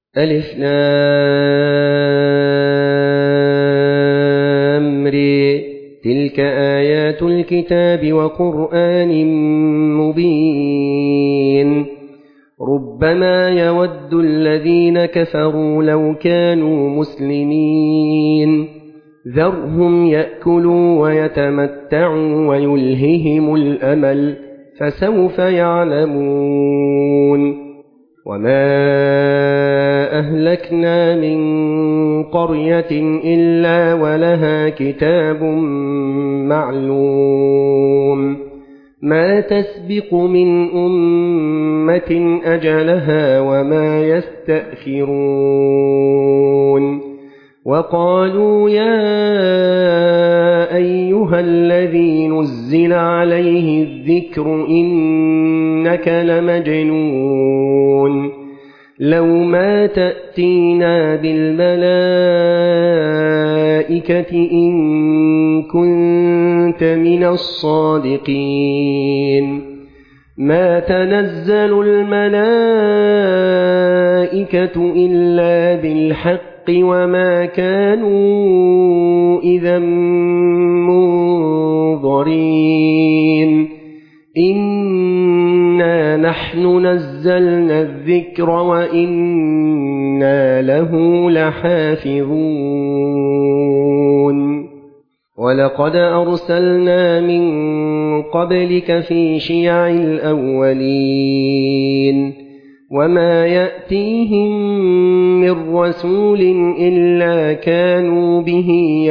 ألف لام ر. تلك آيات الكتاب وقرآن مبين. ربما يود الذين كفروا لو كانوا مسلمين. ذرهم يأكلوا ويتمتعوا ويلههم الأمل فسوف يعلمون. وما أهلكنا من قرية إلا ولها كتاب معلوم ما تسبق من أمة أجلها وما يستأخرون. وقالوا يا أيها الذي نزل عليه الذكر إنك لمجنون لو ما تأتينا بالملائكة إن كنت من الصادقين. ما تنزل الملائكة إلا بالحق وما كانوا إذا منظرين. إنا نحن نزلنا الذكر وإنا له لحافظون. ولقد أرسلنا من قبلك في شيع الأولين وما يأتيهم من رسول إلا كانوا به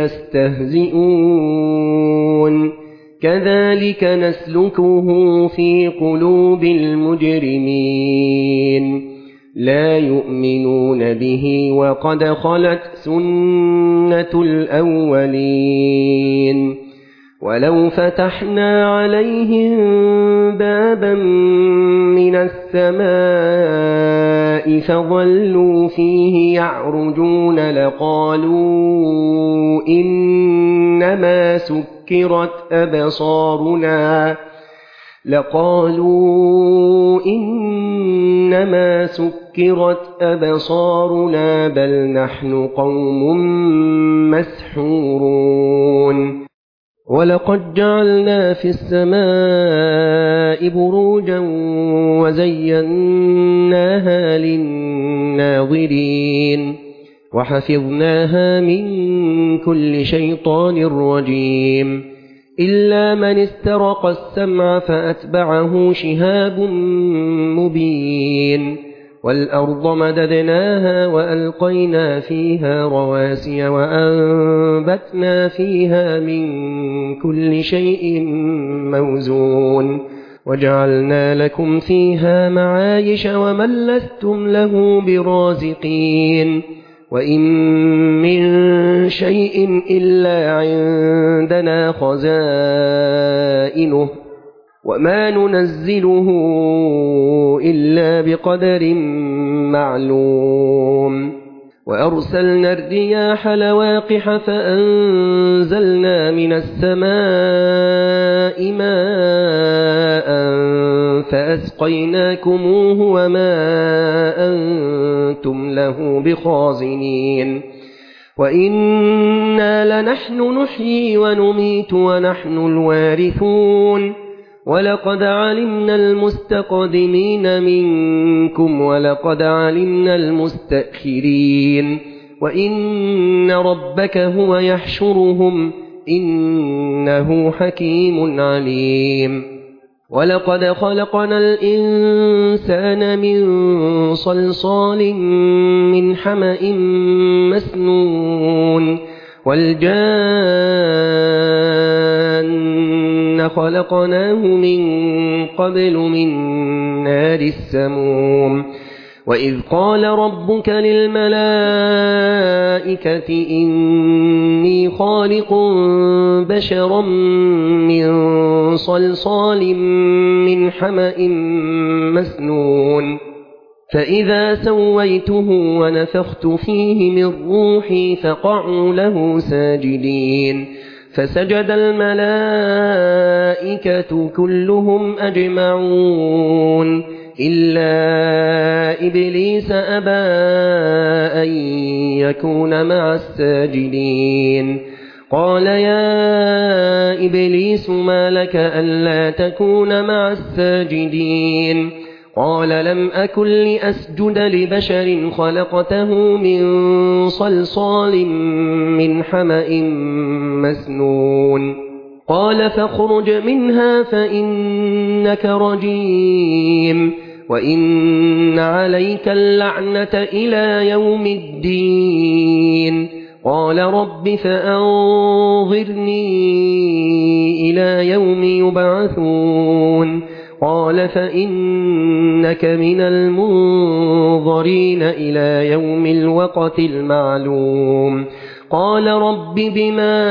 يستهزئون. كذلك نسلكه في قلوب المجرمين. لا يؤمنون به وقد خلت سنة الأولين. ولو فتحنا عليهم بابا من السماء فظلوا فيه يعرجون لقالوا إنما سكرت أبصارنا بل نحن قوم مسحورون. ولقد جعلنا في السماء بروجا وزيناها للناظرين وحفظناها من كل شيطان رجيم إلا من استرق السمع فأتبعه شهاب مبين. والأرض مددناها وألقينا فيها رواسي وأنبتنا فيها من كل شيء موزون وجعلنا لكم فيها معايش ومن لستم له برازقين. وإن من شيء إلا عندنا خزائنه وما ننزله إلا بقدر معلوم. وأرسلنا الرياح لواقح فأنزلنا من السماء ماء فأسقيناكموه وما أنتم له بخازنين. وإنا لنحن نحيي ونميت ونحن الوارثون. ولقد علمنا المستقدمين منكم ولقد علمنا المستأخرين. وإن ربك هو يحشرهم إنه حكيم عليم. ولقد خلقنا الإنسان من صلصال من حمأ مسنون والجان خلقناه من قبل من نار السموم. وإذ قال ربك للملائكة إني خالق بشرا من صلصال من حمأ مسنون فإذا سويته ونفخت فيه من روحي فقعوا له ساجدين. فسجد الملائكة كلهم أجمعون إلا إبليس أبى أن يكون مع الساجدين قال يا إبليس ما لك ألا تكون مع الساجدين قال لم أكن لأسجد لبشر خلقته من صلصال من حمأ مسنون قال فاخرج منها فإنك رجيم وإن عليك اللعنة إلى يوم الدين قال رب فأنظرني إلى يوم يبعثون قال فإنك من المنظرين إلى يوم الوقت المعلوم قال رب بما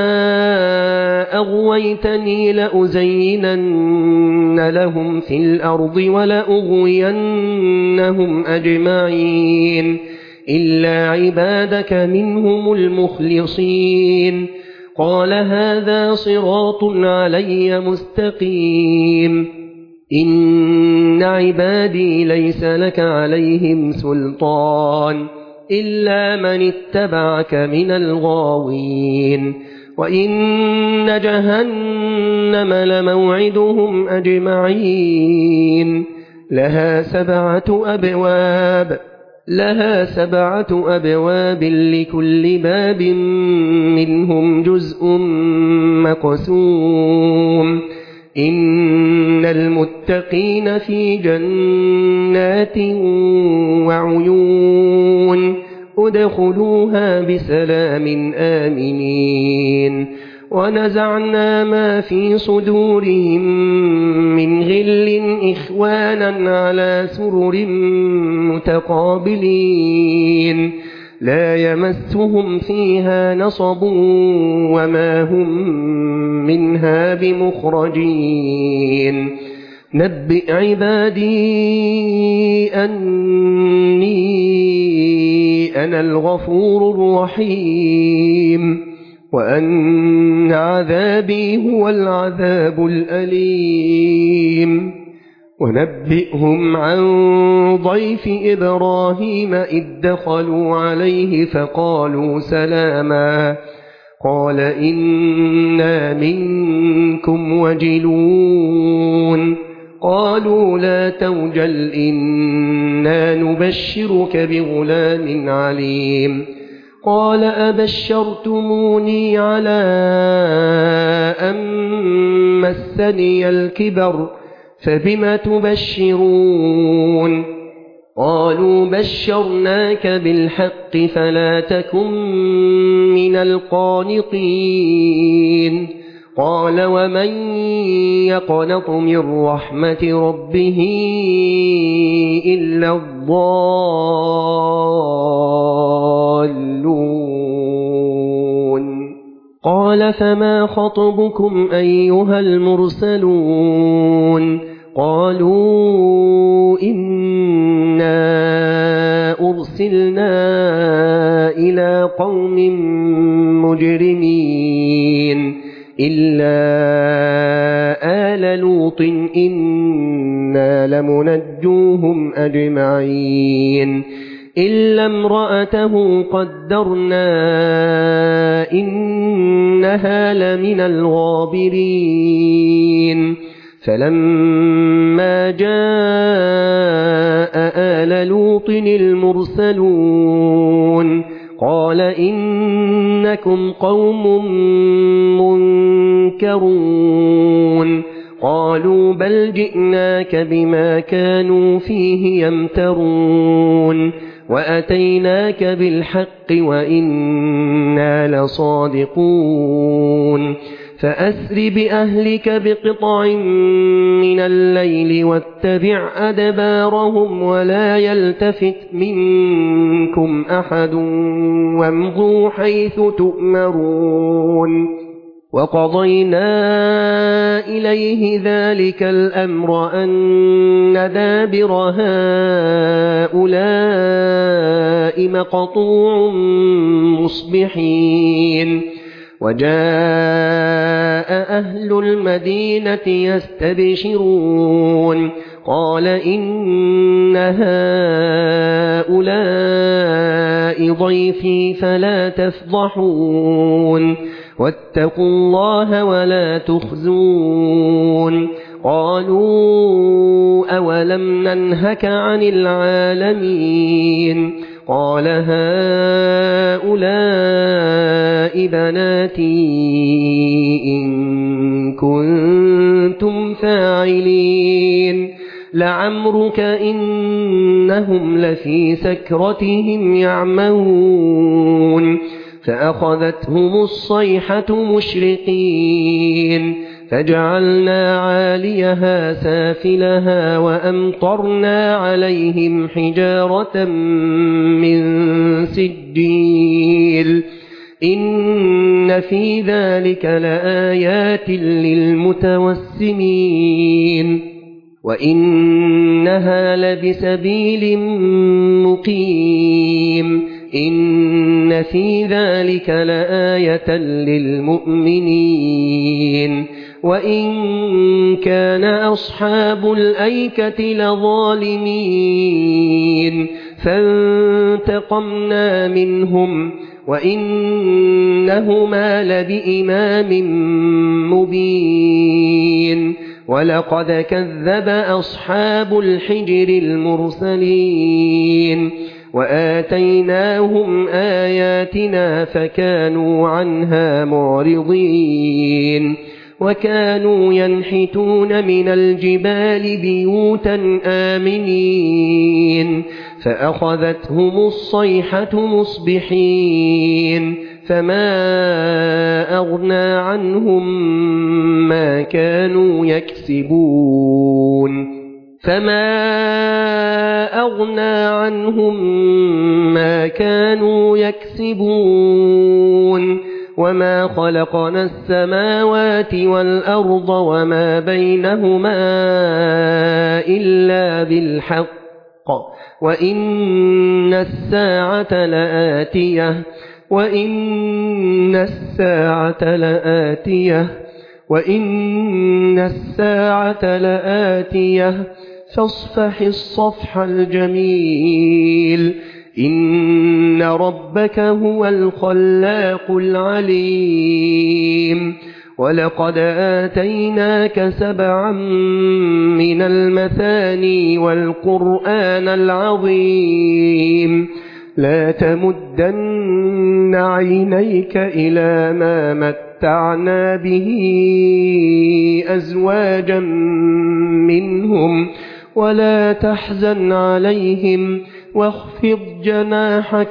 أغويتني لأزينن لهم في الأرض ولأغوينهم أجمعين إلا عبادك منهم المخلصين قال هذا صراط علي مستقيم إن عبادي ليس لك عليهم سلطان إلا من اتبعك من الغاوين وإن جهنم لموعدهم أجمعين لها سبعة أبواب لكل باب منهم جزء مقسوم إن المتقين في جنات وعيون ادخلوها بسلام آمنين ونزعنا ما في صدورهم من غل إخوانا على سرر متقابلين لا يمسهم فيها نصب وما هم منها بمخرجين نبئ عبادي أني أنا الغفور الرحيم وأن عذابي هو العذاب الأليم ونبئهم عن ضيف إبراهيم إذ دخلوا عليه فقالوا سلاما قال إنا منكم وجلون قالوا لا توجل إنا نبشرك بغلام عليم قال أبشرتموني على أن مسني الكبر فبم تبشرون قالوا بشرناك بالحق فلا تكن من القانطين قال ومن يقنط من رحمة ربه إلا الضالون قال فما خطبكم أيها المرسلون قالوا إنا أرسلنا إلى قوم مجرمين إلا آل لوط إنا لمنجوهم أجمعين إلا امرأته قدرنا إنها لمن الغابرين فلما جاء آل لوط المرسلون قال إنكم قوم منكرون قالوا بل جئناك بما كانوا فيه يمترون وأتيناك بالحق وإنا لصادقون فأسر بأهلك بقطع من الليل واتبع أدبارهم ولا يلتفت منكم أحد وامضوا حيث تؤمرون وقضينا إليه ذلك الأمر أن دابر هؤلاء مقطوع مصبحين وجاء أهل المدينة يستبشرون قال إن هؤلاء ضيفي فلا تفضحون واتقوا الله ولا تخزون قالوا أولم ننهك عن العالمين قال هؤلاء بناتي إن كنتم فاعلين لعمرك إنهم لفي سكرتهم يعمهون فأخذتهم الصيحة مشرقين فجعلنا عاليها سافلها وأمطرنا عليهم حجارة من سجيل إن في ذلك لآيات للمتوسمين وإنها لبسبيل مقيم إن في ذلك لآية للمؤمنين وإن كان أصحاب الأيكة لظالمين فانتقمنا منهم وإنهما لبإمام مبين ولقد كذب أصحاب الحجر المرسلين وآتيناهم آياتنا فكانوا عنها معرضين وكانوا ينحتون من الجبال بيوتا آمنين فأخذتهم الصيحة مصبحين فما أغنى عنهم ما كانوا يكسبون وما خلقنا السماوات والأرض وما بينهما إلا بالحق وإن الساعة لآتية فاصفح الصفح الجميل إن ربك هو الخلاق العليم ولقد آتيناك 7 من المثاني والقرآن العظيم لا تمدن عينيك إلى ما متعنا به أزواجا منهم ولا تحزن عليهم واخفض جناحك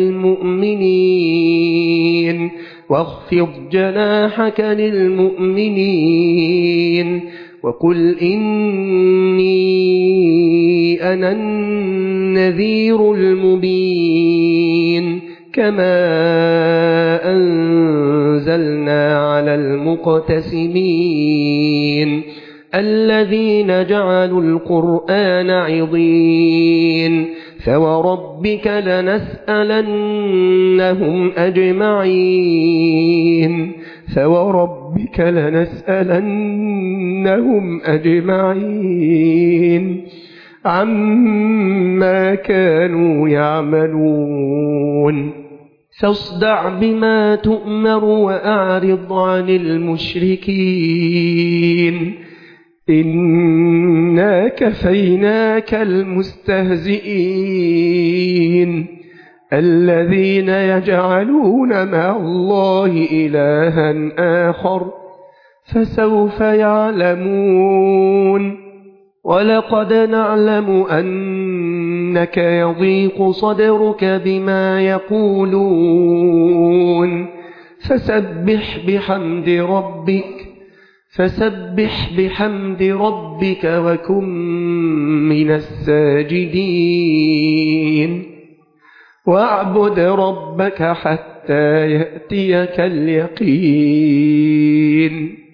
للمؤمنين وقل إني أنا النذير المبين كما أنزلنا على المقتسمين الذين جعلوا القرآن عضين فوربك لنسألنهم أجمعين عما كانوا يعملون فاصدع بما تؤمر وأعرض عن المشركين إنا كفيناك المستهزئين الذين يجعلون مع الله إلها آخر فسوف يعلمون ولقد نعلم أنك يضيق صدرك بما يقولون فسبح بحمد ربك وكن من الساجدين واعبد ربك حتى يأتيك اليقين